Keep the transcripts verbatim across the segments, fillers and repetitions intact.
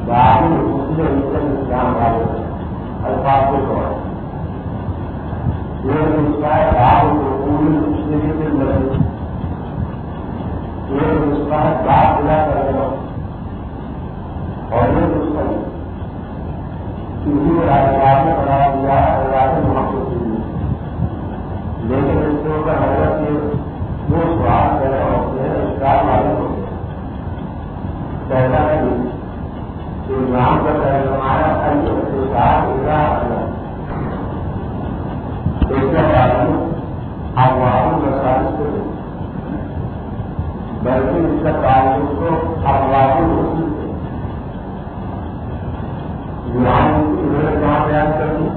داخل دوسرے انسان اسلام والے الفاظ کے طور یہ نسخہ ہے داخل کو پوری مشکل سے مدد یہ نسخہ ہے داخل ملا کرنا اور یہ نسخہ کسی راجدار نے بنا دیا اللہ کے محبت کے لیے لیکن اس کے اوپر حضرت کے جو سوال پیدا ہوتے ہیں اسلام والے ہوتے ہیں پہلا نہیں کہ نام کا ہمارا اس کے ساتھ افواہوں مسائل سے بلکہ اس کا تعلق کو افواہوں رسول سے انہیں کہاں بیان کر دی.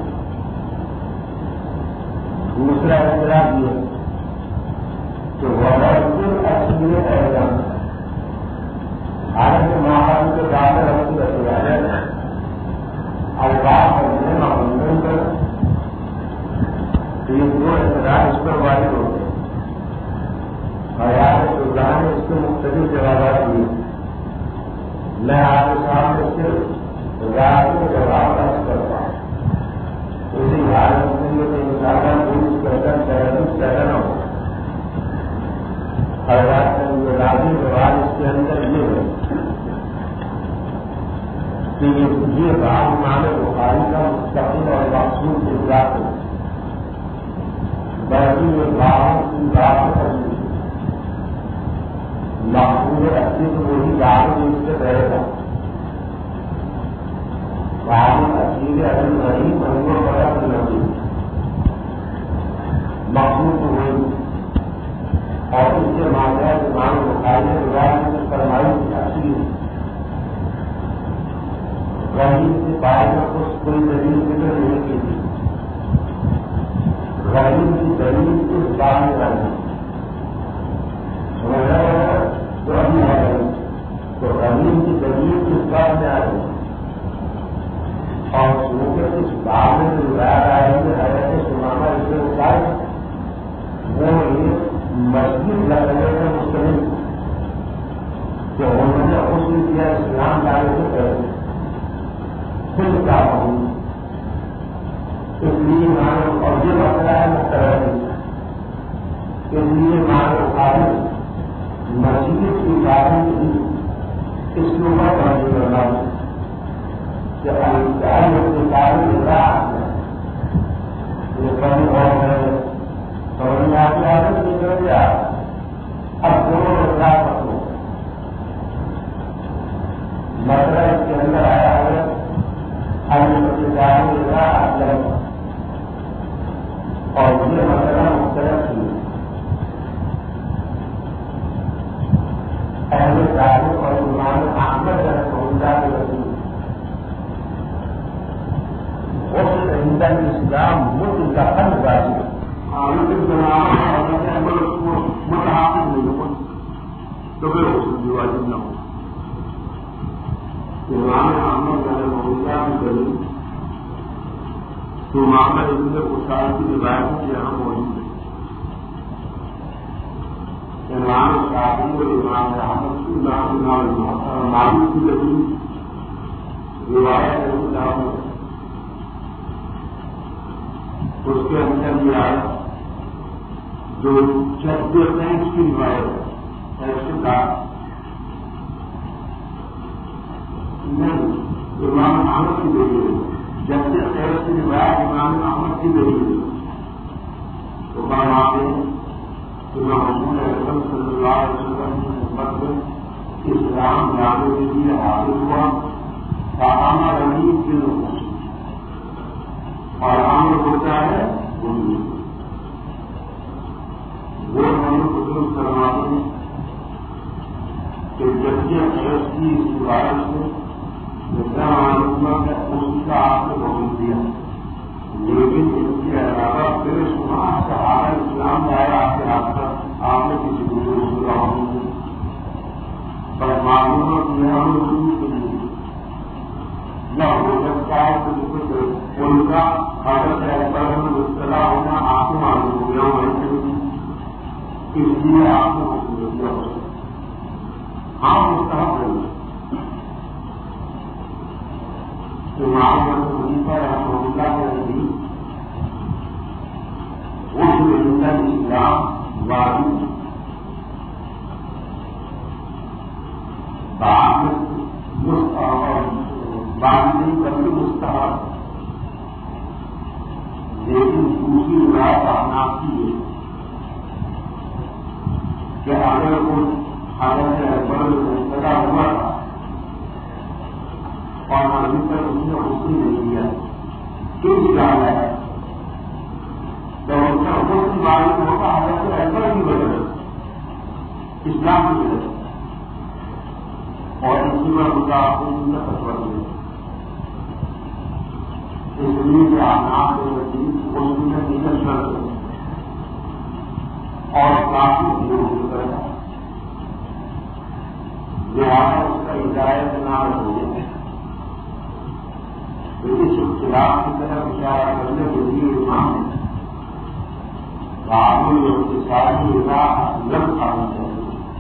دوسرا اعتراض یہ کہ وبر اصلی اعلان حالت ماحول کے داخل رکھتی رکھتی ہے الفاظ کرنے معمول کر یہ دو اعتراض اس پر واضح ہوتے ہیں. حیات سلطان نے اس کے مختلف جوابات دیے. میں آپ کے سامنے صرف کے جواب رکھ کرتا ہوں. اسی حالت میں یہ انسان پولیس پیدل تحریر پیدا ہو حیات کا یہ لازمی جواب اس کے اندر یہ ہے کہ یہ بات امام بخاری کا مستقل اور مخصوص اجلاس ہے بلکہ یہ بات کی بات کرنی مقصود اچھی تو وہی بات اس سے رہے گا. بات اچھی اگر نہیں مہینوں پڑا تو نہیں مقصود تو وہی اور اس کے ماضا امام بخاری نے روایت میں فرمائی اچھی غریب سے پائے میں کچھ کوئی دلیل ذکر نہیں کی تھی. غریب کی دلیل اس بات میں رہی تو ابھی ہے تو غریب کی دلیل اس بات میں آ رہی اور چونکہ اس بات میں جو روایت آئی ہے حضرت سمامہ اس کے اوپر وہ ایک مسجد لگنے کا مستقل کہ انہوں نے حسن کیا اسلام لانے سے پہلے خود کا ہوں اس لیے مانو اور یہ مسئلہ ہے مختلف اس لیے مانو خالی مسجد کی بارے میں اس کے اوپر توجہ کرنا کہ انتہائی کے بارے میں راہ ہے یہ کمی اور ہے سمجھ میں آپ کی عادت نہیں کر دیا اب دونوں راہ پکڑو. مسئلہ اس کے اندر آیا ہے اور یہ مسئلہ مختلف تھی اہل تعلق اور امام احمد اللہ کے وسیع اس عندہ اسلام ملک کا حل بازی متحافظ نہیں ہو تو پھر اس میں واجب نہ ہو. امام احمد رحمہ اللہ کی دلیل تو محمد ابن اسامہ کی روایت کی یہاں موجود ہے. امام شافعی اور امام احمد کی مالک کی دلیل روایت ہے اس کے اندر یہ آئے جو چودہ پینٹ کی روایت ہے ایسے کا امام احمد کی دلیل جب سے خیر کی روایت امام احمد کی دلیل تو کام آتے کہ محمود اکرم صلی اللہ علیہ وسلم کی خدمت میں اسلام لانے کے لیے حاضر ہوا کہاں رنگین کے لوگوں اور عام ہوتا ہے وہ ہم خدمت کرواتے کہ جبکہ خیر کی اس روایت سے جتنا معلومات ہے اس کا آپ نے بول دیا لیکن اس کے علاوہ پھر سنا سہارا اسلام لایا آپ کے ہاتھ پر آپ نے کسی بزرگ سے رہا ہوں پر معلومات میں ہم لوگوں کے لیے نہ ہو سکتا ہے کہ ان کا حضرت اصطلاح ہونا آپ کو معلوم ہو گیا ویسے اس لیے آپ کو مصروفیت ہو سکتا ہاں مستحب ہوگا امام خلیفہ رحمۃ اللہ کے نزدیک اس میں اسلام واجب بعد بعد میں کبھی مستحب، لیکن دوسری بات احناف کی ہے کہ اگر وہ حالت اکبر مبتلا ہوا تھا اور ابھی تک اس نے حسن نہیں دیا کیوں اسلام ہے تو اس کا حسن معلوم ہوگا حالت اکبر کی وجہ سے اسلام کی وجہ سے اور اسی میں خدا اپنی فتویٰ دیا اس لیے کہ احناف کے نزدیک اس میں نکل کر اور کافی دور ہو کرتا لہٰذا اس کا ہدایت نہ ہو تو اس اختلاف کی طرف اشارہ کرنے کے لیے امام نے بعض اقتصادی راہ لگ آنا چاہیے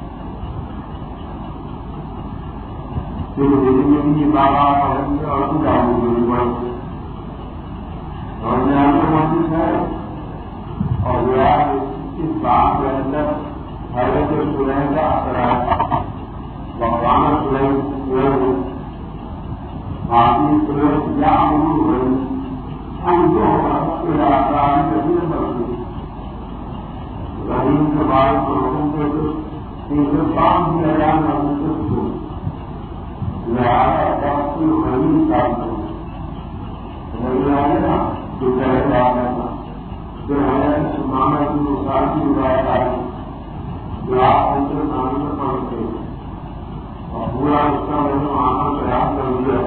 جو دلی میں بھی یہ بابا اور اور اور نیا مسجد ہے اور جو ہے اس بات کے اندر حضرت سلیم کا اثرات وقوان سلیم سلیم باقی سلیم یا ہوئی ہم جو اثرات کے مرضی غریب کے بعد کو حکم کے تیسرے پانچ بھی ہزار مرضی کو لہٰذا بہت سی غریب کام کروں نا جو پہلے بات ہے جو ہے سمانا کی مثال کی روایت آئی جو آپ ان کے سامنے پڑھتے اور پورا اس کا میں نے آنا پریاس کر دیا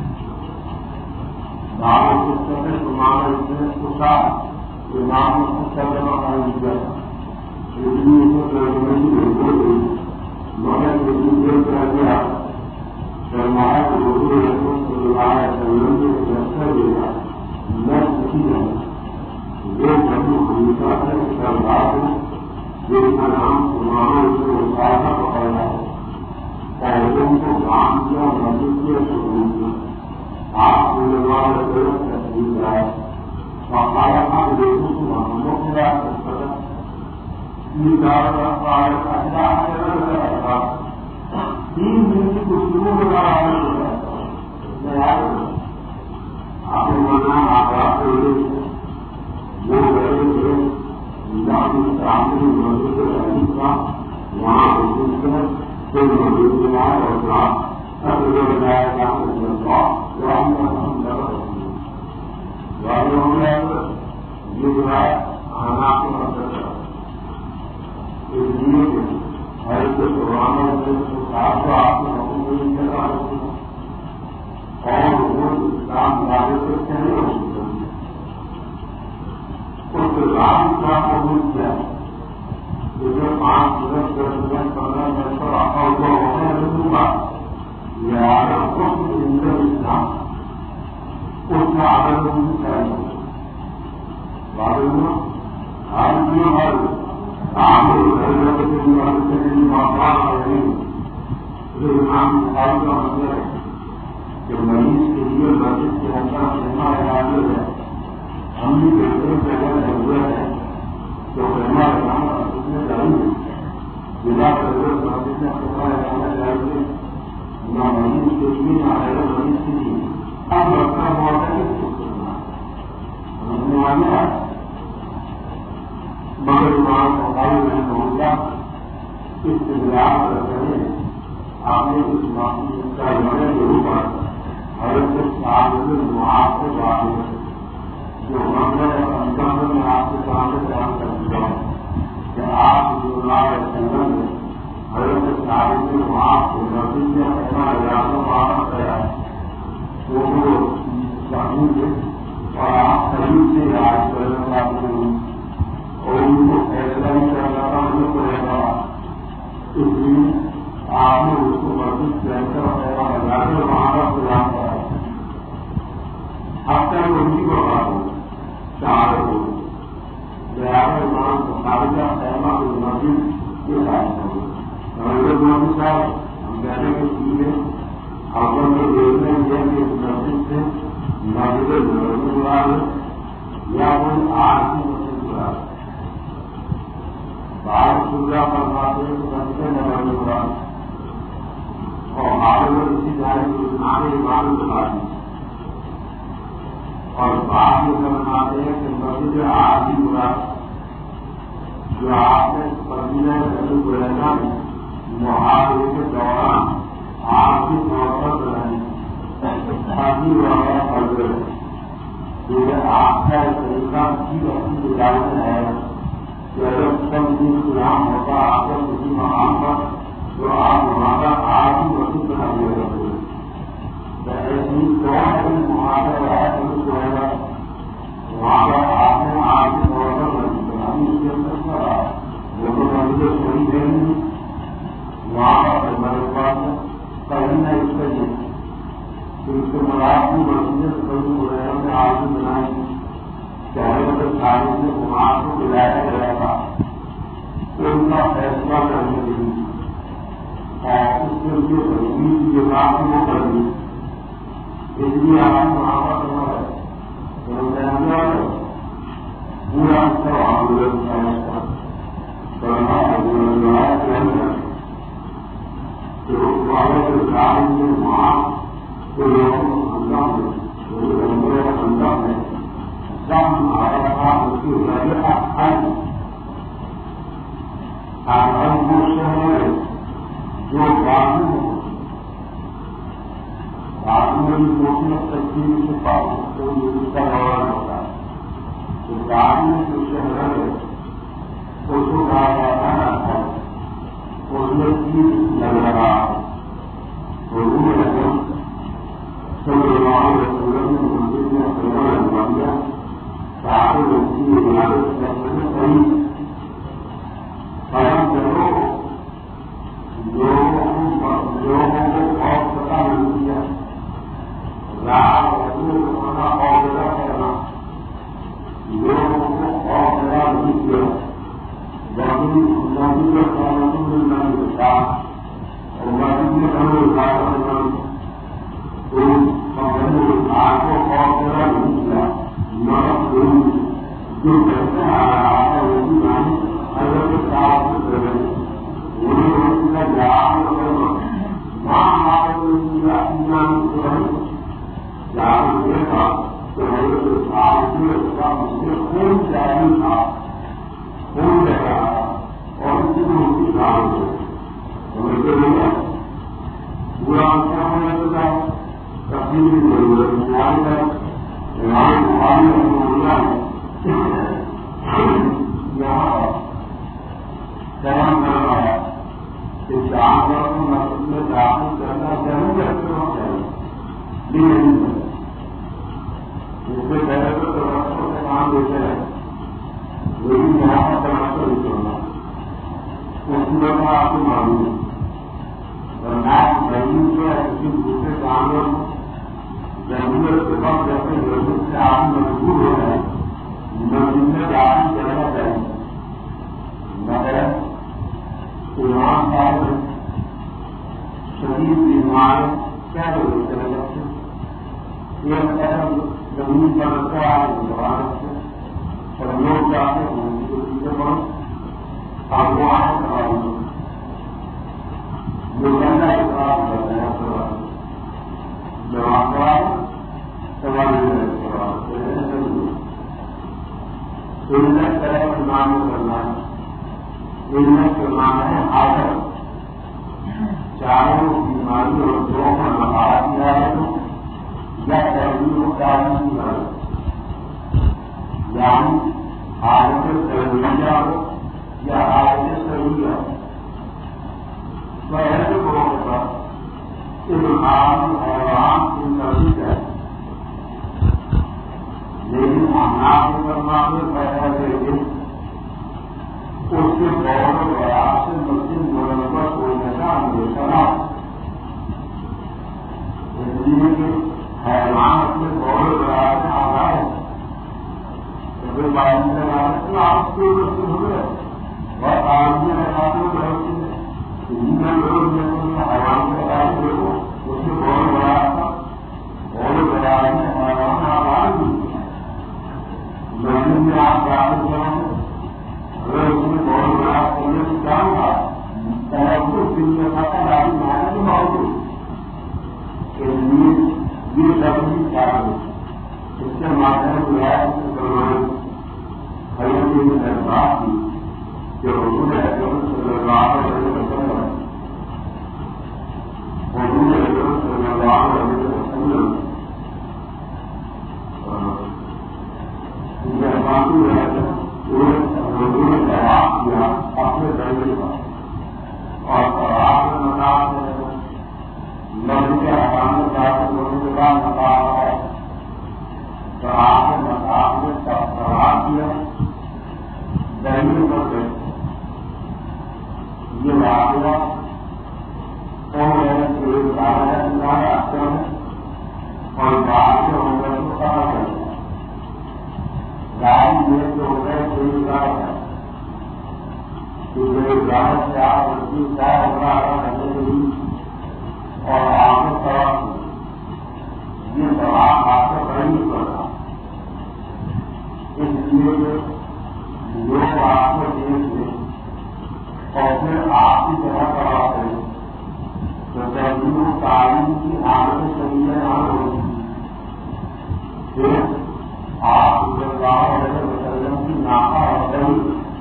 بھاگ اس سے سمانا اس نے پوچھا کہ نام اس کو ترجمہ کر دیا اس لیے اس کو ترجمے کی ضرورت ہوئی میں نے یہ کر دیا فرمایا کہ حضور رسول صلی اللہ علیہ وسلم نے فیصلہ دیا میں سچی ہے یہ بنو حنیفہ سے سردار ہوں جن کا نام سمانا اس نے اٹھایا پکڑا اور ان کو کام کیا مسجد کے شروع کیا آپ نے لگایا ضرورت تسلیم کرائے وقایا تھا دیکھوں کو محمدوں کے بعد یہ دعوت کا تین دن کی گفتگو کا آپ نے مانا آپ وہ گئے تھے سامنے مسجد علی کا وہاں مسجد ہے پھر مسجد کے بعد اور سب جو بتایا گیا یہ جو ہے آنا کے مطلب اس لیے ہر کو سوانا آپ کو آپ نے حکم نہیں کرا اور وہ اسلام دعوے سے نہیں ہو سکتے اس رام کا قبول کیا جو پانچ منٹ دس منٹ پندرہ منٹ پر آپ کو ہونا نہیں ہوا لہٰذا اس اندر اسلام اس کا آدر نہیں چاہیے معلوم ہر کیوں ہر آپ امام بخاری کا مطلب ہے کہ مریض کے لیے مسجد کے اندر خیمہ لگانے ہے ہم بھی دیکھنے سے اگر ضرورت ہے تو خیمہ لگانا مسجد میں چاہیے بلا ضرورت مسجد میں خیمہ لگانا چاہیے نہ مریض کے لیے نہ غیر مریض کے لیے اب رکھنا بہت ہے سمجھنے والے ہیں مگر امام بخاری رحمہ اللہ اس سے بیان کرتے ہیں آپ نے اس معافی کا لڑے ضرور پڑا حضرت صاحب معاف کو بات جو منظر اندر میں آپ کے سامنے بیان کر چکا ہوں کہ آپ جو اللہ علیہ وسلم نے حضرت صاحب کے معاف کو مسجد میں اپنا علاقہ معاف کرایا تو وہ صحیح تھے اور آپ قریب سے علاج کرنے والے اور ان کو فیصلہ بھی کرنا تھا ان کو رہنا اس لیے آپ نے اس کو مسجد کے اندر اپنا لگا کر وہاں کا پلان کرا اب تک ان کی بات ہو چار ہو لہٰذا امام بخاری کا پہلا مسجد کے ساتھ ہو حضرت مولانا صاحب ہم کہنے کے چیزیں آپ کو دیکھنے یہ کہ اس مسجد سے مسجد ضرور یا کوئی آج کی مسجد ہوا بال سوجا فرماتے ہیں کہ مسجد نماز ہوا اور ہمارے اسی جائے آنے عبادت بتا دی اور بعد میں فرماتے ہیں کہ مسجد آج ہی ہوا جو آپ نے مدینہ رسول گزرنا میں محاورے کے دوران آپ کی طور پر بنائی شادی والا فرض ہے کیونکہ آپ کا طریقہ کی اپنی اجازت ہے کہ اگر سب دن قیام ہوتا آپ کا کسی مقام پر تو آپ ہمارا آپ ہی وسیع بنا دیا کرتے تو ایسی کون سی محاورہ ہے اس کو ہے وہاں پر آپ نے آپ کی طور پر بنانی اس کے اندر کرا وہ تو مجھے صحیح ہے نہیں وہاں پر ہمارے پاس کہیں نہ اس کا یہ کہ اس کے مراد کی مسجد کبھی وغیرہ میں آپ نے بنائی چاہے اگر سارے سے وہاں کو بلایا گیا تھا تو ان کا فیصلہ کرنے کے لیے اور اس کے لیے تجویز کی جو بات ہے وہ کر دی اس لیے آپ وہاں پر کرنا ہے پورا سب آندولن سمجھتا کرنا آندولن تو والوں کے کام میں وہاں تو لوگوں کو انجام ہے لوگوں کو انجام ہے سب ہمارا کام اس کی وجہ آئی آرام وہ شہر جو باقی باقی میری کوشش تقسیم سے پاس تو اس کا دوران ہوتا ہے تو باقی میں جو شہر ہے اس کو کہا جاتا ہے اس میں تین لگ رہا اور وہ سب لوگوں نے مسجد میں خبر لگوا دیا سارے لوگ کی عبادت کرنے صحیح فراہم کرو لوگوں کو اور پتا نہیں دیا راہ ہونا اور جگہ کرنا لوگوں کو اور جگہ نہیں کیا باقی مسجد کا قانون ملنا نہیں ہوتا اور مسجد میں ہم لوگ کرنا تو آپ کو اور جگہ نہیں کیا مگر جو کہتے ہیں آ رہا ہے وہ بھی جانے اگر کے ساتھ سے کریں انہیں اس کا جواب کرنا ماں ہمارے جان دیکھا تو میرے ساتھ میں اس کا مجھ سے خون جاری تھا خون لے رہا اور اس کی اس کی کام سے ہمیں تو نہیں پورا کیا ہونے لگا تبدیلی کی ضرورت نہیں ہے ہمارے بخاری رحمہ اللہ یہاں بیان کر رہا ہے کہ جانور کو مسجد میں داخل کرنا ضرور رکھنا چاہیے لیکن اس سے پہلے تو رقصوں سے کام دیتے ہیں لیکن یہاں پر تماشا نہیں کرنا اس میں آپ کو معلوم ہے اور میں زمین سے کسی دوسرے جانور کو ضرورت کے بعد جیسے ضرورت سے آپ مجبور ہو رہے ہیں مسجد میں داخل کرنا چاہیے مگر ایمان صاحب شدید بیمار کیا ضرورت ہے رکھتے ایک طرف زمین پر رکھا آپ دبا رکھتے اور لوگ جاتے ہیں چیزیں بہت آپ کو آنے کرا جو کہنا اقرار کرتے ہیں سوال جواب سوال سوال سنت طرح ایمان کرنا سنت کے نام ہے عادت چاروں بیماری اور دو کا نفاذ کیا ہے یا تحریر و تعلیم کی حالت یعنی حالت تحریریہ ہو یا حالت صحیح ہو تو ایسے لوگوں کے پاس ابحام حیران کی نزدیک ہے لیکن آناف کرنا میں پیدا دے کے اس کے بہت پریاس سے مسجد مرتبہ کھولنے کا ہمیشہ نہ اس لیے کہ حیران اپنے بہت پریاس میں آ رہا ہے تو بات میں آپ کے مسجد ہو گئے اور آج میں حیران میں بہت حیران کے بعد دیکھو اس میں بہت بڑا تھا آسان بات ہونے کا مقام ہے تو آپ کے مقام میں سوال کیا دہلی پر دیکھتے یہ واقعہ ایک بارہ دنیا آتے ہیں اور بعد میں ہو گئے تو کہا کرتے ہیں گاڑی یہ جو ہو گئے کوئی گاؤں ہے کہ گاؤں سے آپ اس کی کیا ہوگا رہے اور آگے طرف یہ سوال آپ کو بڑی کر رہا اس لیے لوگ آپ کو دیکھ لیں اور پھر آپ کی طرح کرا کریں تو تحریر تعلیم کی حالت شریعہ نہ ہوگی پھر آپ صلی اللہ علیہ وسلم کی ناکا ہو گئی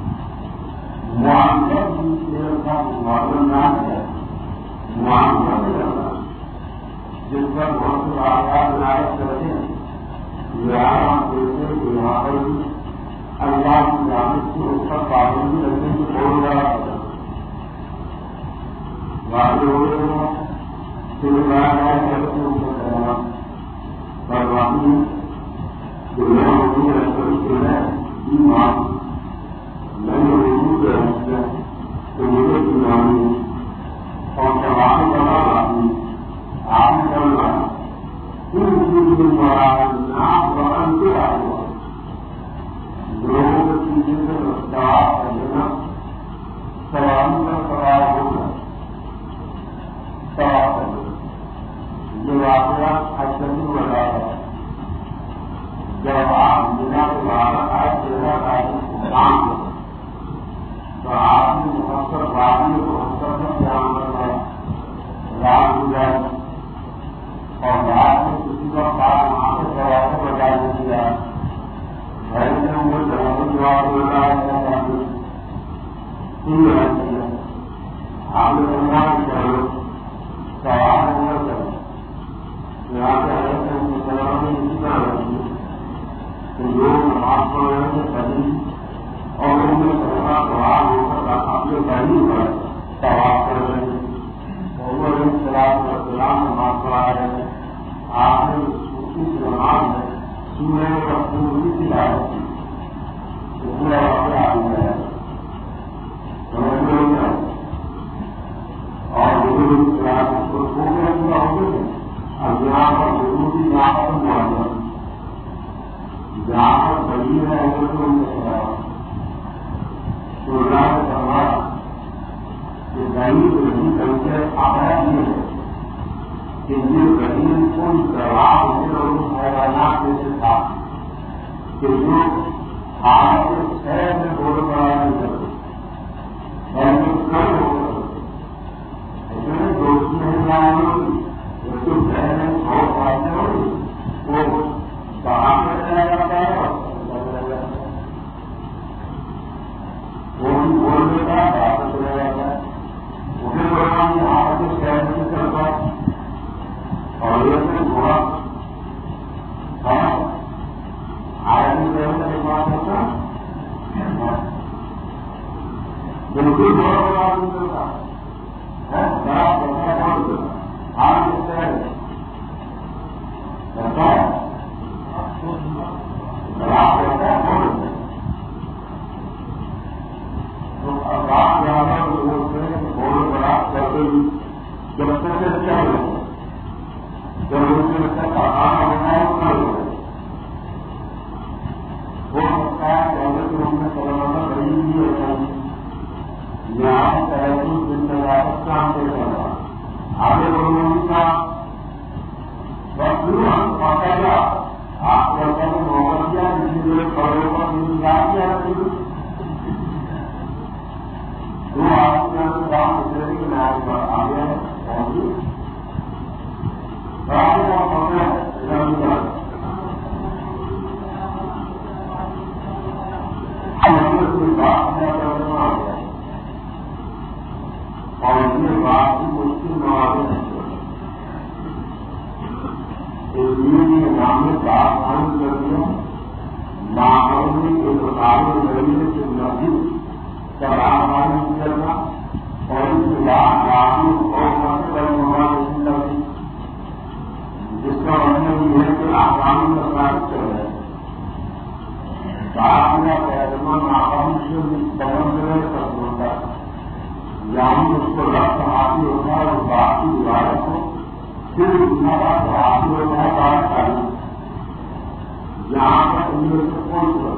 معاملہ کی شیر کا معلوم نہ ہے معاملہ نہیں کرنا جس پر بہت سے واقعات عنایت کرتے ہیں یہاں ہم دیکھتے کہ یہاں پر بھی اللہ کی جانب سے اس پر پابندی رکھنے کی بہت بڑا ہے واقع ہو رہے ہیں پھر بڑا کرتے ہیں پر واقعی دنیا ہوتی ہے کے ہے ایمان میں نے اردو کے حصے تو مجھے ایمانی اور سوال بنا رہی آپ چل رہا ان چیزوں بڑا نام بڑھن کے آگے لوگوں کی چیزیں سے رفتار کرنا سوال کا سوال ہوگا سوال کرنا یہ واقعہ اچھی بتا ہے جب آپ بنا کے باہر آئے تیرہ تاریخ کام کریں تو آپ نے مقصر بادی کو حسر میں بیان کرنا رات گزار اور رات میں کسی کا کام وہاں سے سوال کو بتا دیا گھر میں وہ جواب جواب ہو رہا ہے تین رہتی ہے آپ نے سنوان کرو سوال نمبر کرو یہاں سے رہتے ہیں کہ سوال میں اسی طرح رہتی ہے لوگ نماز پڑھ رہے تھے کبھی اور ان میں سونا سوال ہو کر اپنے پہلی پر سوال کر رہے تھے اور سلام سلام نماز پڑھا رہے تھے آپ نے اسی نماز میں سورہ کا پوری تلاوت کی پورا واقعہ آ گیا ہے اور ضروری تلاوت کو پورا پورا ہو گئے اب یہاں پر ضروری یہاں پر معلوم جہاں پر بڑی ہے وہ تو ان کے خلاف تو اللہ نے فرمایا کہ غریب نہیں بلکہ آیا یہ ہے کہ یہ غریب کوئی جواب ہے اور ان حیوانات میں سے تھا کہ جو آج کے شہر میں بول پڑا نہیں کرتے بلکہ کل ہو کرتے ایسے دوستی نہیں جانے ایک تو شہر میں سو فائدے ہوئی وہ کہاں پہ چلا جاتا ہے وہ بھی بول دیتا ہے واپس چلا جاتا ہے اسے بڑھنا یہاں کے شہر میں چلتا ہے اور یہ سے گھوڑا آئے شہر میں ایک بات ہوتا بالکل بڑا بڑا نہیں چلتا ہے بڑا پیسہ بڑھ دیتا آج کے شہر کرتا ہے تو اب آپ یہاں بہت بڑا کرتے ہی جب تک سے اچھا ہو جب ان سے اچھا کام ہونا ہے اتنا ہو وہ سکتا ہے پہلے تو ہم نے سلامت بڑی بھی ہوتا ہے یہاں تحریر دن میں واپس کام سے کرنا آگے بڑھنے کا بس ہم پہلا آپ کرتا ہے محبت کیا کسی جو کھڑوں پر مل یاد کیا دو آپ کے اندر کام گزرے کی نام پر آگے پہنچی کام کام ہوتا ہے کوئی بات نہیں کرنا آ گیا اور یہ بات بھی مشکل نوازے نہیں اس لیے ہم نے بات حل کر دیا ماحول کے مطابق ذریعے سے نزدیک کرانے کرنا اور اس کے بعد آپ اور نام مساج ہے داخلہ پیغمہ ناکام سے سمندر تک ہوتا یہاں اس کو رقص حاصل ہوتا ہے اور باقی عبادت کو پھر اتنا رقص حاصل ہوتا ہے بات چاہیے یہاں پر ان میں سے کون سا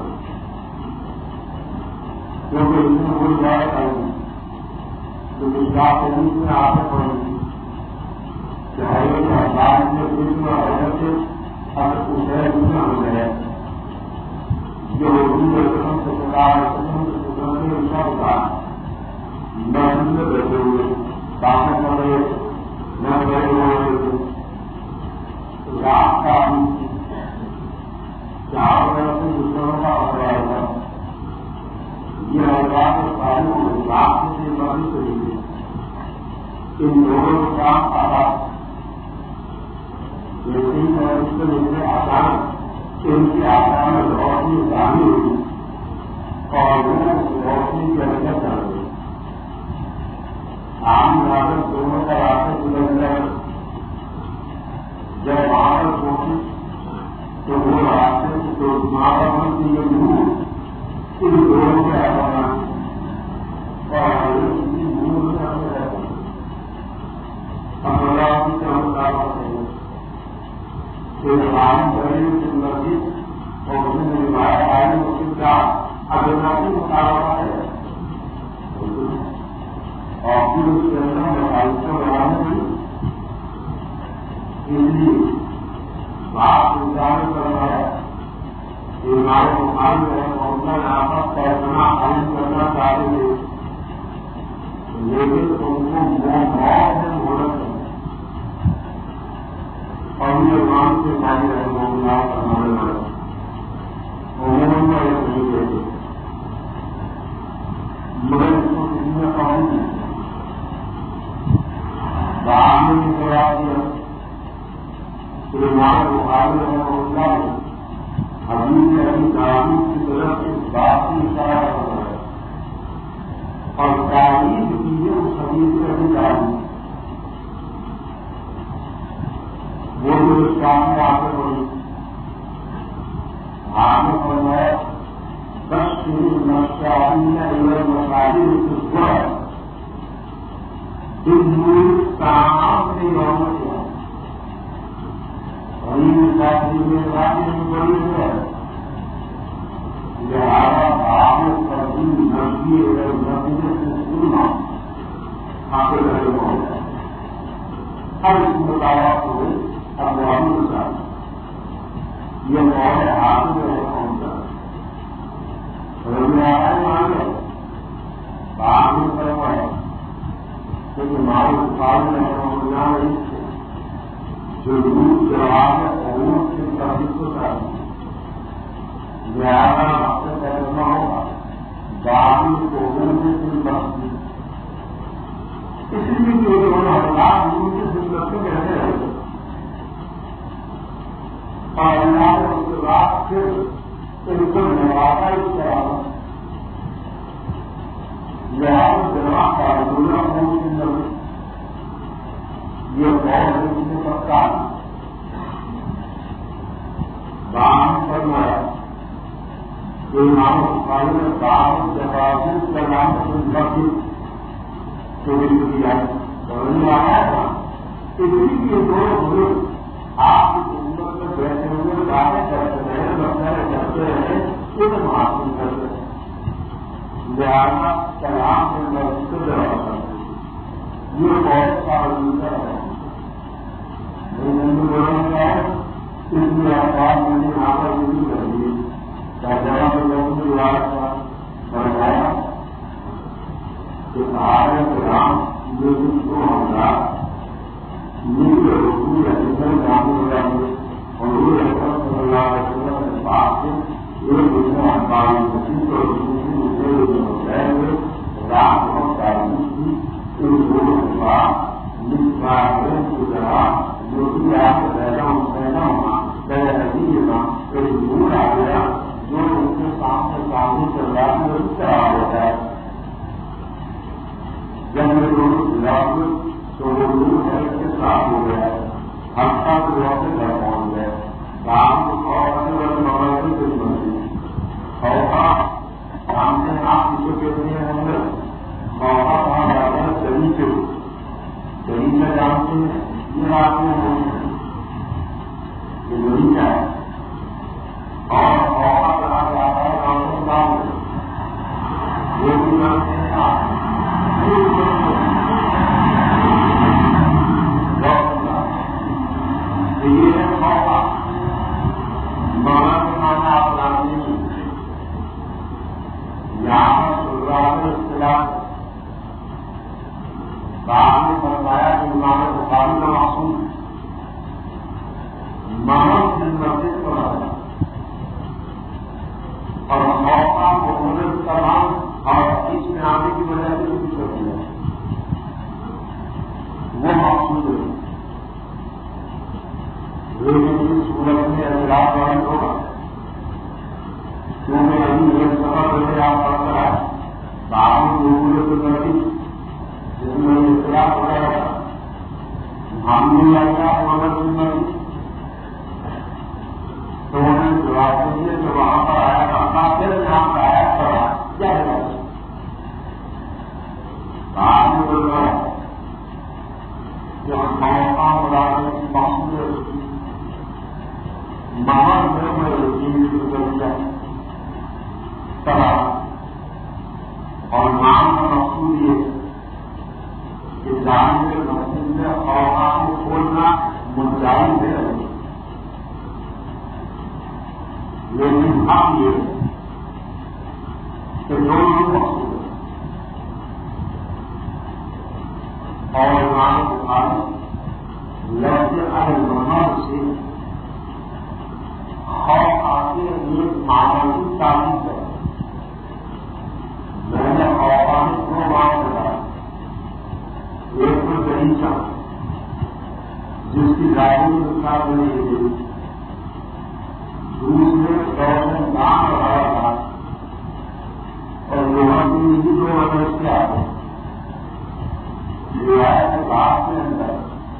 کیونکہ اس میں کوئی بات آئی تو گجرات میں آپ پڑیں گی چاہے کہ ہزار میں کچھ وجہ سے اگر کچھ ہے اتنا ہو جائے جو رسم سے سکار رسم سے سکرنے ایسا ہوتا نہ ان میں بیٹھے ہوئے کام کر رہے نہ بیٹھے ہوئے رات کا چار وجہ سے دوسروں کا ہو رہا ہوگا یہ اوقات ساری رات سے بڑی طریقے ان دونوں کا آتا لیکن اس کو لیے آسان ان کی آسان میں روشنی ڈالی ہوئی اور روشنی کی وجہ کر گئی عام لاگت دونوں کا راستے گزر کر جب وہاں پر پہنچی تو وہ راستے جو ماں کی یہ منہ ان دونوں کے آسان اور منہ میں ہمیں رہتے ہم اللہ کی چمتکار ہوتے ہیں کہ عام کریں کی مسجد اور اس میں روایت آئی مسجد کا ادراکی مطالبہ ہے اور پھر اس کے اندر مسائل کو بنانے کی اس لیے بات انتظام کر رہا ہے کہ ہمارے مقام ہے اور ان کا آپس پیسنا قائم کرنا چاہتے تھے لیکن ان کو موت میں مہلت ہے اور یہ کام سے پانی رہنا اللہ کرنے والے عموماً میں ایک نہیں دیتے مگر اس کو کسی نے کام نہیں بعد میں بھی کرا دیا کہ ہمارے مقابلے میں ہوتا ہے ابھی سے ابھی تعلیم کی طرف سے بات کی اشارہ کر رہا ہے اور تعلیم کی ہے اس حدیث سے ابھی تعلیم وہ جو اس کام میں آگے بڑھی آگے بڑھنا ہے دس شروع نشاہین ایور مساجد اس ہے دن کام سے یوم کیا غریب ساتھی میں ساتھی میں بڑی ہے لہذا آپ ترجیح نزدی اگر نتیجے سے سننا آگے بڑھے ہو جائے ہر اس مطالعہ کو اب معلوم کا یہ موڑ ہاتھ میں پہنچا رجوع مانگے بعد میں کروایا کیونکہ معلوم سال میں پہنچنا نہیں تھے جو روح جواب عروج کی تحریک کو چاہیے لہٰذا آپ سے کرنا ہوگا بعد میں کوئی بھی بات اس لیے جو حالات ان کی زندگی میں رہتے رہتے اور اللہ نے اس کے بعد پھر ان کو نوازا اس طرح لہٰذا جواب کا دنیا ہوں زندگی یہ بہت ہی سکتا ہے کام کرنا کوئی نام سکھائی میں کام جب کا نام مسجد چوری کیا سمجھ میں آیا تھا اسی لیے دو بزرگ آپ کی امت میں بیٹھے ہوئے باتیں کرتے رہے مسئلے کرتے رہے یہ معافی کرتے رہے لہٰذا کلام میں مسجد کو جواب کرتے یہ بہت سارا دوسرا ہے میں بولنا چاہے اس میں افراد میں نے یہاں پر نہیں کر دی جہاں پہ لوگوں نے روایت کا بڑھایا کہ آئے رام جو کو ہمارا نیچے رکو یا جتنے کام ہو جائے اور وہ صلی اللہ علیہ وسلم کے پاس سے ایک دوسرے اخبار مسیح کو دوسرے ہو جائیں گے رام بہت تعلیم کی ان دونوں کے بعد نسبت کی طرح جو کہ آپ پیدا ہوں پیدا ہونا پہلے نہیں ہونا ایک دور آ گیا جو ان کے سامنے سامنے چل رہا ہے اس طرح ہوتا ہے جب میں دونوں خلاف تو وہ دور ہے اس کے ساتھ ہو گیا ہم سب لوگ گھر پہنچ گئے کام موقع مولانا مانا اپنانے یہاں شروعات اختلاف بعد میں فرمایا کہ امام بخاری کا معصوم محمد بن مسجد کو رہا اور موقع کو انہیں تمام اور اس میں آنے کی وجہ سے کچھ ہو گیا وہ معصوم ہے لیکن اس صورت میں اعتراض واحد ہوگا کیونکہ ابھی ایک سفر پہلے آپ پڑھ کر آئے بعد میں لوگوں کو کرتی جس میں اختلاف ہو رہا تھا ہم نے آیا مگر نہیں تو انہوں نے جواب دیے کہ وہاں پر آیا کرنا پھر جہاں پر آیا کرا کیا ہے بعد میں بول رہا ہے کہ ہم موقع مرانے کی معصومیت مہر میں یقین کی ضرورت کرا اور نام کا مقصود یہ کہ جانور مسجد میں اوقات کو کھولنا مجاہد ہے لیکن ہم یہ کہ جو مقصود ہے اور امام بخاری لفظ الممر سے خوف آتے یہ معمولی تعریف ہے میں نے خوفان دو بات بتایا ایک تو غریبہ جس کی ظاہری نقصان بنی گئی دوسرے دور میں نام رہا تھا اور لوگوں کی بھی دو وجہ سے آتے روایت بات کے اندر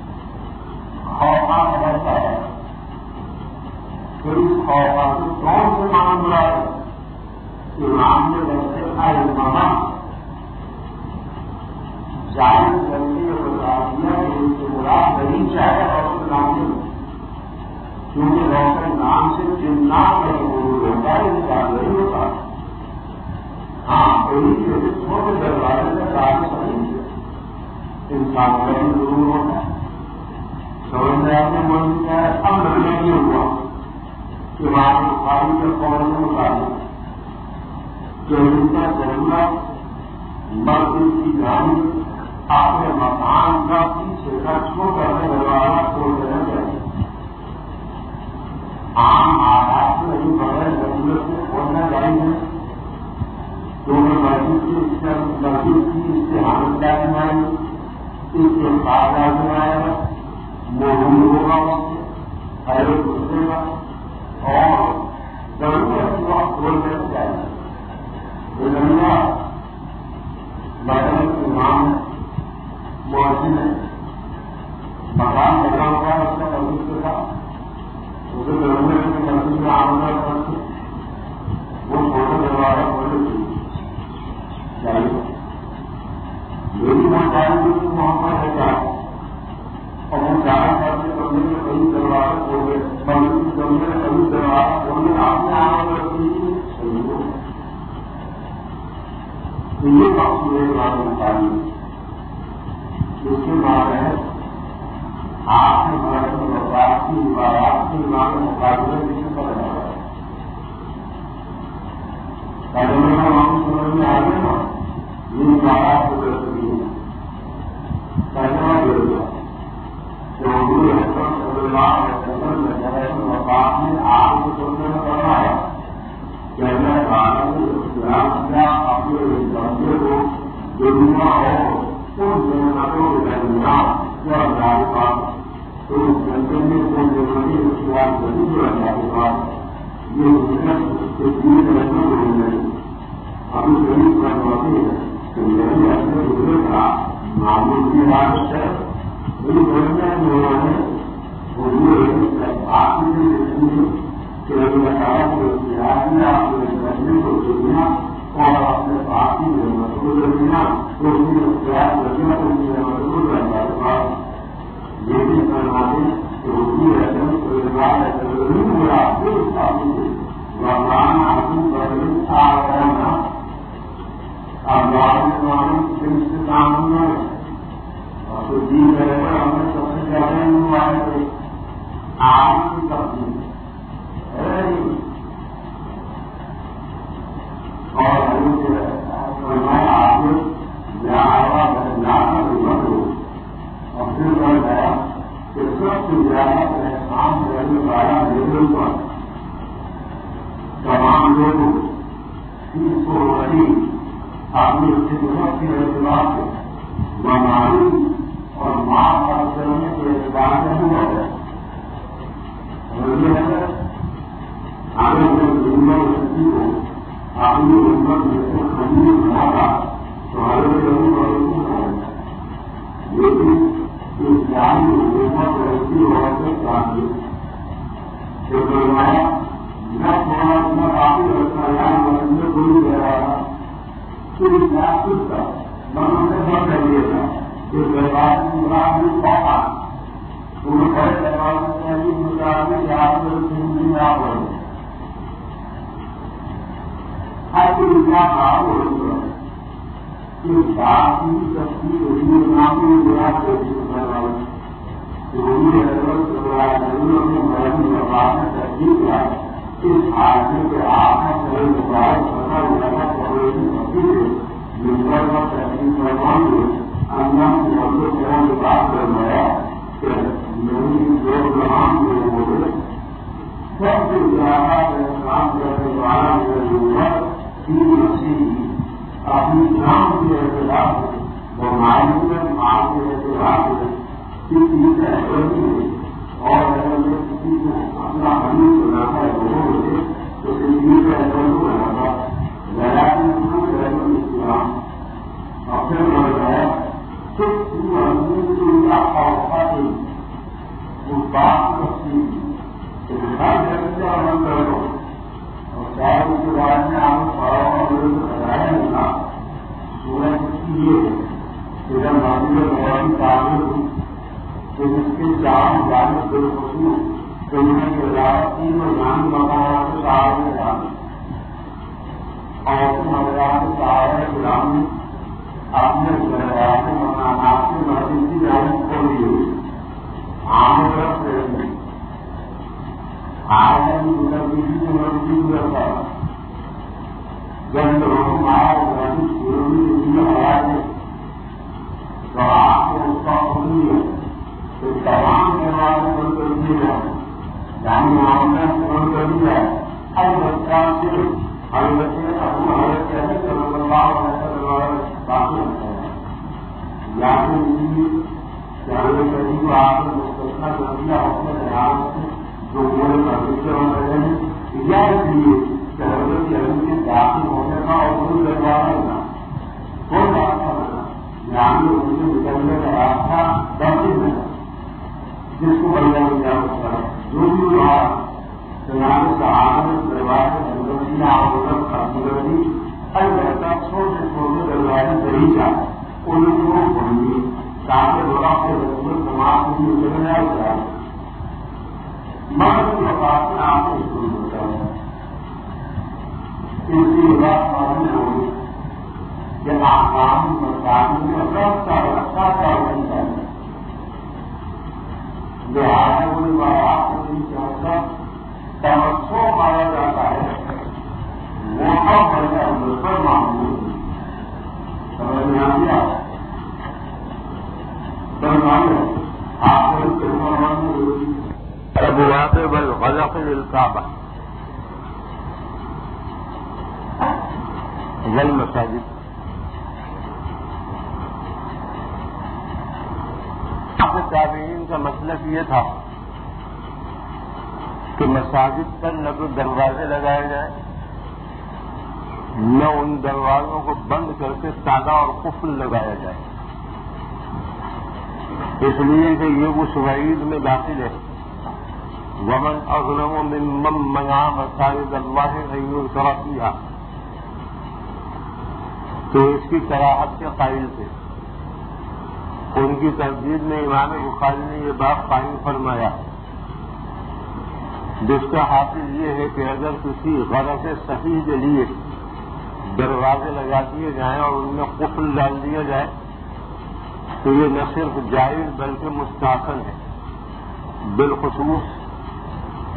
خوفان رہتا ہے پھر اس خوفان کو کون سے معاملہ ہے کہ نام میں رہتے آئے مانا جان کرنے اور بتا دیا کہ ان سے مراد نہیں چاہے اور اس نام میں کیونکہ روشن نام سے چننا کا ضرور ہوتا ہے انسان نہیں ہوتا ہاں کوئی چھوٹے دروازے میں راج نہیں انسان کا بھی ضرور ہوتا ہے سمجھ میں آپ نے من کیا ہے اب نہیں ہوا کہ وہاں بخاری کے فوراً مطابق کہ ان کا ضرورت مرد کی گاڑی اپنے مکان کا پیچھے کا چھوٹا سا دروازہ کھول دینا چاہیے عام آداب سے نہیں بغیر ضرورت سے کھولنا چاہیے کیونکہ مسجد کی مسجد کی اس سے حاملداری میں آئے اس کے کاغذات میں آئے گا موجود ہوگا اس سے ہر ایک دوسرے کا اور ضرورت کو کھول دینا چاہیے دنیا بدل امام موجود ہے مکان لگا ہوا ہے اس کا مسجد کے ساتھ اسے ضرورت کی مسجد میں آمدہ کرتے وہ چھوٹے دروازہ کھولے چاہیے میری مہنگائی کی محمد ہے کیا اور وہ جانا کرتے کمرے میں کئی دروازہ کھولے کمرے کمرے میں کئی دروازہ کھولے آپ نے آمدہ کرتی صحیح ہو تو یہ مقصود ہے بات بتائیے اس کے بعد ہے آپ کے گھر میں وفات کی عبادات کے ایمان مقابلے کسی پر رہا ہے پہلے میرا ہم سمجھ میں آ گئے نا یہ عبادات کو کر سکتی ہے پہلے میں دے دیا کہ حضور حسن صلی اللہ علیہ وسلم نے گھر میں وفات میں آپ کو سننے میں پڑھا ہے کہ اللہ تعالیٰ نے اختیار کیا اپنے بندے کو دنیا اور ان جنتوں کے درمیان جو اللہ کے پاس تو اس بندے میں کوئی ضروری اختیار ضرور ہے اللہ کے پاس یہ محنت کے پورے رہنے کو نہیں ابھی غریب کرواتے ہیں کہ میری اپنے گزرے کا معمول کی بات ہے میری بڑھیا لوگوں نے حضور آپ نے کہ اللہ کو اختیار میں آپ کے بندے کو چننا اور اپنے باقی مسئول رکھنا تو اس میں اختیار رکھنا تو اس میں مسئول رہتا ہے بات یہ بھی کروانے کہ حضور رسم روزگار ضروری ہوا پھر اس کافی سے وقان حاصل کرنے آ رہنا اب آپ نے سے کام میں اور تو جی رہے پر ہم نے سب سے زیادہ آئے تھے عام کی تبدیل اور میں آپ اور پھر بڑھ گیا کہ سب سے زیادہ احسان رہنے والا لیول پر تمام لوگوں تین سو وہی آدمی خدمت کے اعتبار سے بیماری اور معاف کرنے کے اعتبار سے ہوا ہے آگے زندگی کو آگے زندگی خرید ہوا تھا تو ہر ضرور لیکن اس جان کی حکومت ایسی ہوا سے چاہیے کہ فرمایا نہ تھوڑا اتنا کافی رکھا یار میں کوئی کہہ رہا تھا پھر اس کا من نے بند کر دیا تھا کہ ویوہار کی مراد میں پاپا انہیں بڑے ویوہار میں ایسی مطالعے کہ آپ کو زندگی میں آپ بڑھے ہر کوئی کیا آپ ہو رہا ہے کہ بات کی تصویر ہوئی نامی مراد کوشش کر رہا ہوں کہ انہیں حضرت صلی اللہ علیہ وسلم نے مرضی وفات میں تحقیق کیا اس آدمی کے آپ میں صحیح مبارک بنا ہوا پڑوسی مسیح ہے جن پر وہ تحقیق فرمان گے اللہ کی مدد کرنے کے بعد فرمایا کہ میری دو زبان کے بولے سب سے زیادہ احسان کرنے والا میرے ضرورت تین مسیح اپنی جان کے اعتبار سے بیماری میں ماں کے اعتبار سے کسی کا ایسی اور اگر یہ کسی کو اپنا حمید بناتا ہے وہ سے تو کسی کا ایسا بناتا لڑائی رحم اسلام اور پھر بڑھ گیا تو اوقات اس بات کو کہ ہر جگہ کا عمل کر لو اور چاہے اس کے بعد میں آپ کو بتایا نہیں سورج یہ کہ جب مانوی بہت تعلق ہوئی کہ اس کے جان جانے بے خصوص کرنے کے علاوہ تین جان بتایا تو سارے جان اور مدرات سارے گرامی اپنے گھرات منانات کی مرضی کی جانب کھولی ہوئی عام طرف رہی آج مرضی کی مرضی کرتا جب لوگ آئے مرضی شروع آیا تو آپ کو اس کا خوبی ہے کہ تمام کے بعد بند کر دی جائے یعنی آمدن بند کر دی جائے ہر بچہ سے ہر بچے اپنا حضرت کہتے صلی اللہ علیہ وسلم باقی ہوتا ہے یا پھر حضرت علی کو آپ نے مستثنا کر دیا اپنے خیال سے جو بولے پرمیشن ہو رہے ہیں یا اس لیے کہ حضرت علی کے داخل ہونے کا اور کوئی دربار ہونا کوئی راستہ ہونا یعنی ان سے نکلنے کا راستہ داخل ہونا جس کو بڑھیا کیا ہوتا ہے جو بھی رہا سیاح صاحب دروازے ہندوسی آمدن خاصی ہر بہتا چھوٹے چھوٹے دروازے صحیح چاہے ان کو بڑھیے تاکہ بڑا کے بچے سماج کی نکلنے ہوتا ہے مرد کی وفات میں آپ کو شروع ہوتا ہے اس کی بات معلوم ہوگی کہ آپ کام مساجد میں سب کا رکھا کا بنتا ہے جو آج ہونے والا آپ کو نہیں چاہتا تمسو پایا جاتا ہے وہ سب بڑھیا دوسر معمول سمجھ میں آ گیا آپ ابواب والغلق للكعبة والمساجد تابعین کا مسلک یہ تھا کہ مساجد پر نہ تو دروازے لگائے جائیں نہ ان دروازوں کو بند کر کے تالا اور قفل لگایا جائے اس لیے کہ یہ اس وعید میں داخل ہے ومن اظلم ممن منع مساجد اللہ ان یذکر فیہا تو اس کی کراہت کے قائل تھے ان کی تردید میں امام بخاری نے یہ بات قائم فرمایا جس کا حاصل یہ ہے کہ اگر کسی غرض صحیح کے لیے دروازے لگا دیے جائیں اور ان میں قفل ڈال دیا جائے تو یہ نہ صرف جائز بلکہ مستحسن ہے بالخصوص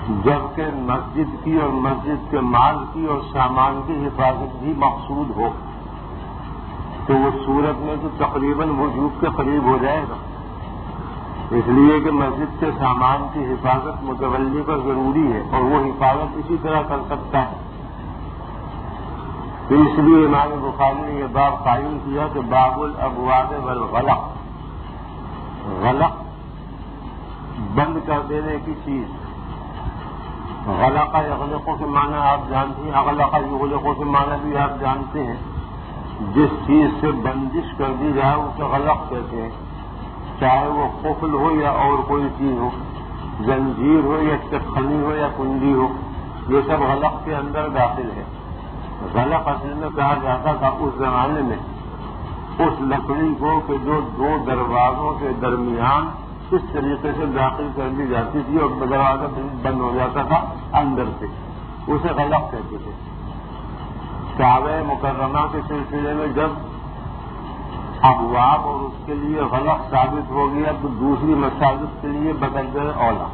جبکہ مسجد کی اور مسجد کے مال کی اور سامان کی حفاظت بھی مقصود ہو تو وہ صورت میں تو تقریباً وجوب کے قریب ہو جائے گا، اس لیے کہ مسجد کے سامان کی حفاظت متولی پر ضروری ہے اور وہ حفاظت اسی طرح کر سکتا ہے۔ تو اس لیے امام بخاری نے یہ باب قائم کیا کہ باب الابواب والغلق، غلق بند کر دینے کی چیز، غلق یغلقوں کے معنی آپ جانتے ہیں، اغلق یغلقوں کے معنی بھی آپ جانتے ہیں۔ جس چیز سے بندش کر دی جائے اسے غلق کہتے ہیں، چاہے وہ قفل ہو یا اور کوئی چیز ہو، زنجیر ہو یا چٹخنی ہو یا کنڈی ہو، یہ سب غلق کے اندر داخل ہے۔ غلق اصل میں کہا جاتا تھا اس زمانے میں اس لکڑی کو کہ جو دو دروازوں کے درمیان اس طریقے سے داخل کر دی جاتی تھی اور دروازہ بند ہو جاتا تھا اندر سے، اسے غلق کہتے تھے۔ کعبہ مکرمہ کے سلسلے میں جب ابواب اور اس کے لیے غلق ثابت ہو گیا تو دوسری مساجد کے لیے بدل اولا۔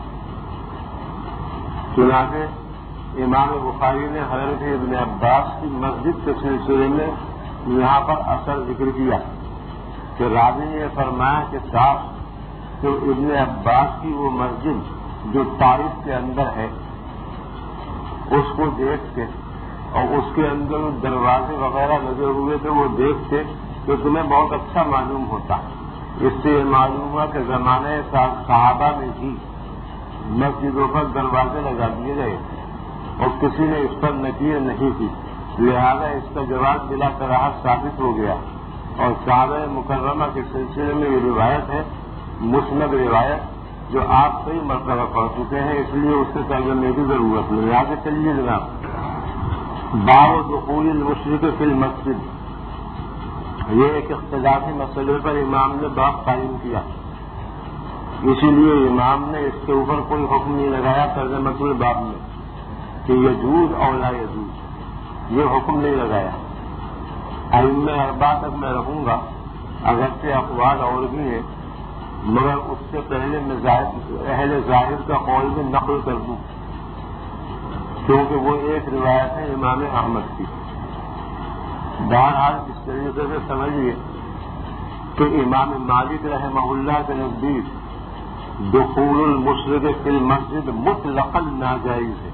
چنانچہ امام بخاری نے حضرت ابن عباس کی مسجد کے سلسلے میں یہاں پر اثر ذکر کیا کہ راوی نے فرمایا کہ صاحب تو ابن عباس کی وہ مسجد جو طائف کے اندر ہے اس کو دیکھ کے اور اس کے اندر دروازے وغیرہ لگے ہوئے تھے وہ دیکھ کے تو تمہیں بہت اچھا معلوم ہوتا۔ اس سے یہ معلوم ہوا کہ زمانے صحابہ میں ہی مسجدوں پر دروازے لگا دیے گئے اور کسی نے اس پر نکیر نہیں کی، لہذا اس کا جواز بلا کراہت ثابت ہو گیا۔ اور کعبہ مکرمہ کے سلسلے میں یہ روایت ہے، مسند روایت، جو آپ کئی مرتبہ پڑھ چکے ہیں، اس لیے اس سے ترجمے کی ضرورت نہیں۔ آگے چلیے جناب، باب دخول المشرک فی المسجد، یہ ایک اختلافی مسئلے پر امام نے باب قائم کیا، اسی لیے امام نے اس کے اوپر کوئی حکم نہیں لگایا ترجمہ کے باب میں کہ یجوز اور لا یجوز، یہ حکم نہیں لگایا۔ ائمہ اربعہ تک میں رہوں گا، اگرچہ اقوال اور بھی ہیں، مگر اس سے پہلے میں اہل ظاہر کا قول میں نقل کر دوں کیونکہ وہ ایک روایت ہے امام احمد کی۔ بہرحال اس طریقے سے سمجھیے کہ امام مالک رحمہ اللہ کے نزدیک دخول المشرک فی المسجد مطلقا ناجائز ہے۔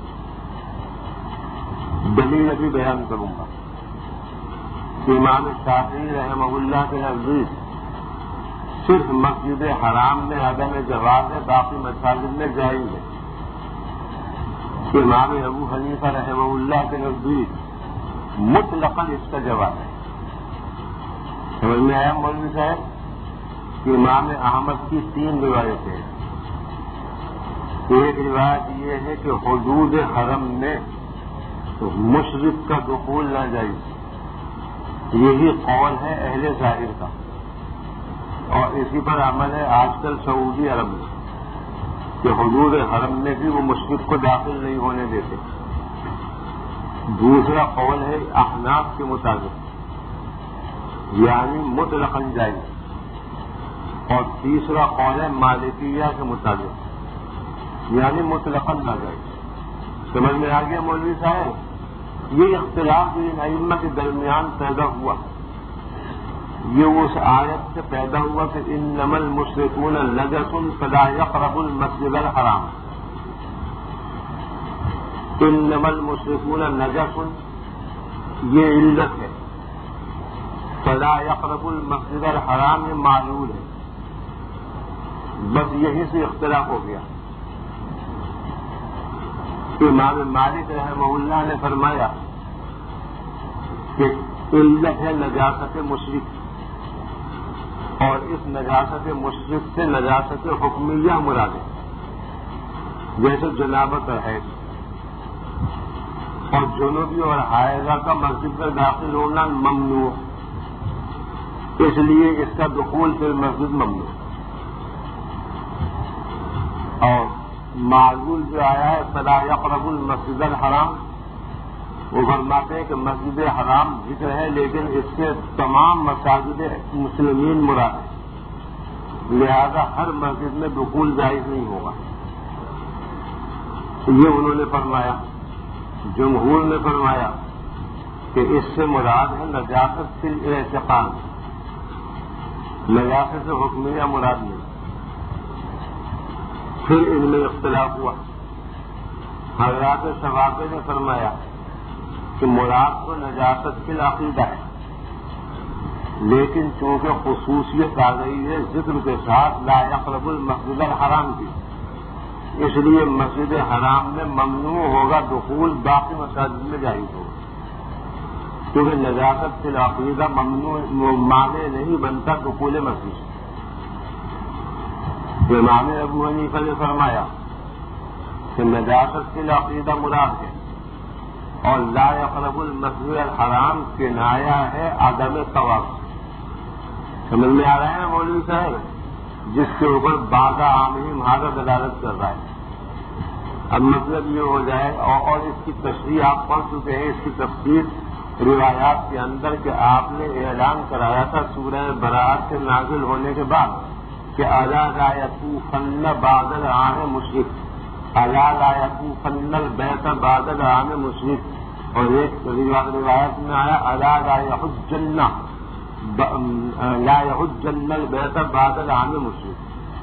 دلیل ابھی بیان کروں گا۔ امام شافعی رحمہ اللہ کے نزدیک صرف مسجد حرام میں عدم جواز ہے، باقی مساجد میں جائز ہے۔ امام ابو حنیفہ رحمہ اللہ کے نزدیک مطلقاً اس کا جواز ہے۔ سمجھ میں آیا مولوی صاحب کہ امام احمد کی تین روایتیں ہیں۔ ایک روایت یہ ہے کہ حدود حرم میں مشرک کا دخول ناجائز، یہی قول ہے اہل ظاہر کا، اور اسی پر عمل ہے آج کل سعودی عرب میں کہ حدود حرم میں بھی وہ مشرک کو داخل نہیں ہونے دیتے۔ دوسرا قول ہے احناف کے مطابق، یعنی مطلقاً جائز، اور تیسرا قول ہے مالکیہ کے مطابق، یعنی مطلقاً ناجائز۔ سمجھ میں آ گیا مولوی صاحب؟ یہ اختلاف ان ائمہ کے درمیان پیدا ہوا، یہ اس آیت سے پیدا ہوا کہ انما المشرکون نجس فلا یقربوا المسجد الحرام۔ انما المشرکون نجس یہ علت ہے، فلا یقربوا المسجد الحرام یہ معلول ہے، بس یہیں سے اختلاف ہو گیا۔ امام مالک رحمہ اللہ نے فرمایا کہ علت ہے نجاست مشرک، اور اس نجاست مشرک سے نجاست حکمیہ مراد ہے، جیسے جنابت ہے، اور جنوبی اور حائضہ کا مسجد میں داخل ہونا ممنوع، اس لیے اس کا دخول پھر مسجد ممنوع۔ اور معلول جو آیا ہے فلا یقربوا المسجد الحرام، وہ فرماتے ہیں کہ مسجد حرام ذکر ہے لیکن اس سے تمام مساجد مسلمین مراد ہے، لہذا ہر مسجد میں دخول جائز نہیں ہوگا۔ یہ انہوں نے فرمایا. جمہور نے فرمایا کہ اس سے مراد ہے نجاست فی الاعتقاد، نجاست حکمیہ مراد نہیں. پھر ان میں اختلاف ہوا. حضرات شفاقی نے فرمایا کہ مراد تو نجاست فی العقیدہ ہے، لیکن چونکہ خصوصیت آ گئی ہے ذکر کے ساتھ لا یقرب المسجد الحرام کی، اس لیے مسجد حرام میں ممنوع ہوگا دخول، باقی مساجد میں جائز ہوگا. کیونکہ نجاست فی العقیدہ ممنوع معنی نہیں بنتا دخول مسجد. امام ابو حنیفہ نے فرمایا کہ نجاست فی العقیدہ مراد ہے، اور لا یقرب المسجد الحرام کنایا ہے عدم طواف. سمجھ میں آ رہا ہے نا مولوی صاحب، جس کے اوپر بعض عامین ہارا دلالت کر رہا ہے. اب مطلب یہ ہو جائے، اور اس کی تشریح آپ پڑھ چکے ہیں، اس کی تفسیر روایات کے اندر کہ آپ نے اعلان کرایا تھا سورہ براءت کے نازل ہونے کے بعد کہ الا لا یطوفن بعد العام مشرک، الا لا یطوفن البیت بعد العام مشرک. اور ایک روایت میں آیا الا لا یحجن لا یحجن البیت بعد العام مشرک.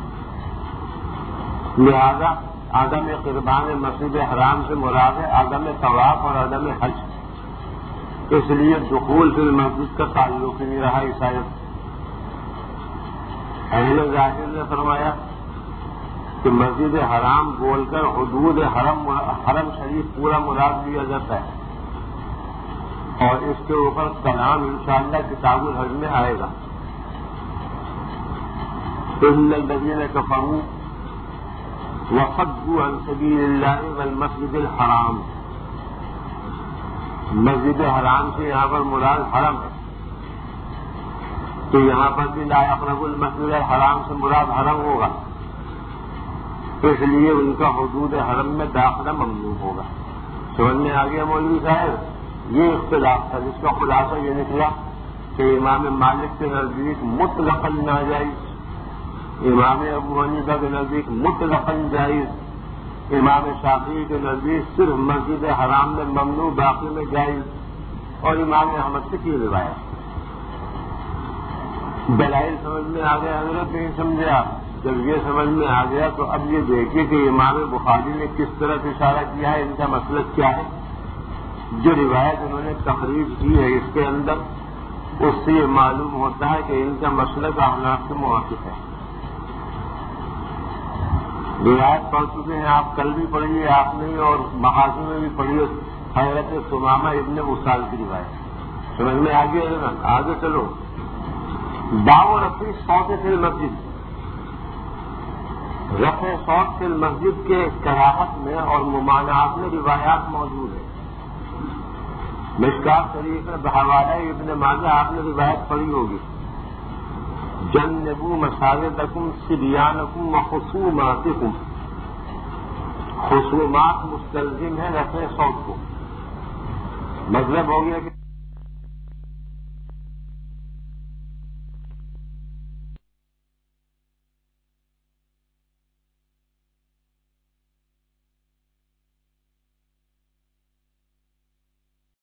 لہذا عدم قربان مسجد حرام سے مراد ہے عدم طواف اور عدم حج. اس لیے دخول فی المسجد کا تعلق نہیں رہا عیسائیت. اہل ظاہر نے فرمایا کہ مسجد حرام بول کر حدود حرم حرم شریف پورا مراد لیا جاتا ہے، اور اس کے اوپر کلام انشاءاللہ کتاب الحج میں آئے گا. ان الذین کفروا وصدوا عن سبیل اللہ والمسجد الحرام، مسجد حرام سے یہاں پر مراد حرم ہے، تو یہاں پر بھی لا یقرب المسجد الحرام سے مراد حرم ہوگا، اس لیے ان کا حدود حرم میں داخلہ ممنوع ہوگا. سمجھ میں آ گیا مولوی صاحب؟ یہ اختلاف تھا جس کا خلاصہ یہ نکلا کہ امام مالک کے نزدیک مطلقاً ناجائز، امام ابو حنیفہ کے نزدیک مطلقاً جائز، امام شافعی کے نزدیک صرف مسجد حرام میں ممنوع باقی میں جائز، اور امام احمد سے کی روایت. دلائل سمجھ میں آ گیا حضرت؟ نہیں سمجھے آپ؟ جب یہ سمجھ میں آ گیا تو اب یہ دیکھیے کہ امام بخاری نے کس طرح اشارہ کیا ہے، ان کا مسلک کیا ہے. جو روایت انہوں نے تخریج کی ہے اس کے اندر، اس سے یہ معلوم ہوتا ہے کہ ان کا مسلک احناف سے موافق ہے. روایت پڑھ چکے ہیں آپ، کل بھی پڑھیے آپ نے، اور مغازی میں بھی پڑھیے حضرت ثمامہ ابن اسال کی روایت. سمجھ میں آ گیا نا؟ آگے چلو. دعو رفع صوت فی المسجد، رفع صوت فی المسجد کے کراہت میں اور ممانعات میں روایات موجود ہیں. مشکات شریف میں بحوالہ ابن ماجہ آپ نے روایت پڑھی ہوگی، جنبوا مساجدکم صبیانکم وخصوماتکم، خصومات مستلزم ہے رفع صوت کو. مطلب ہو گیا کہ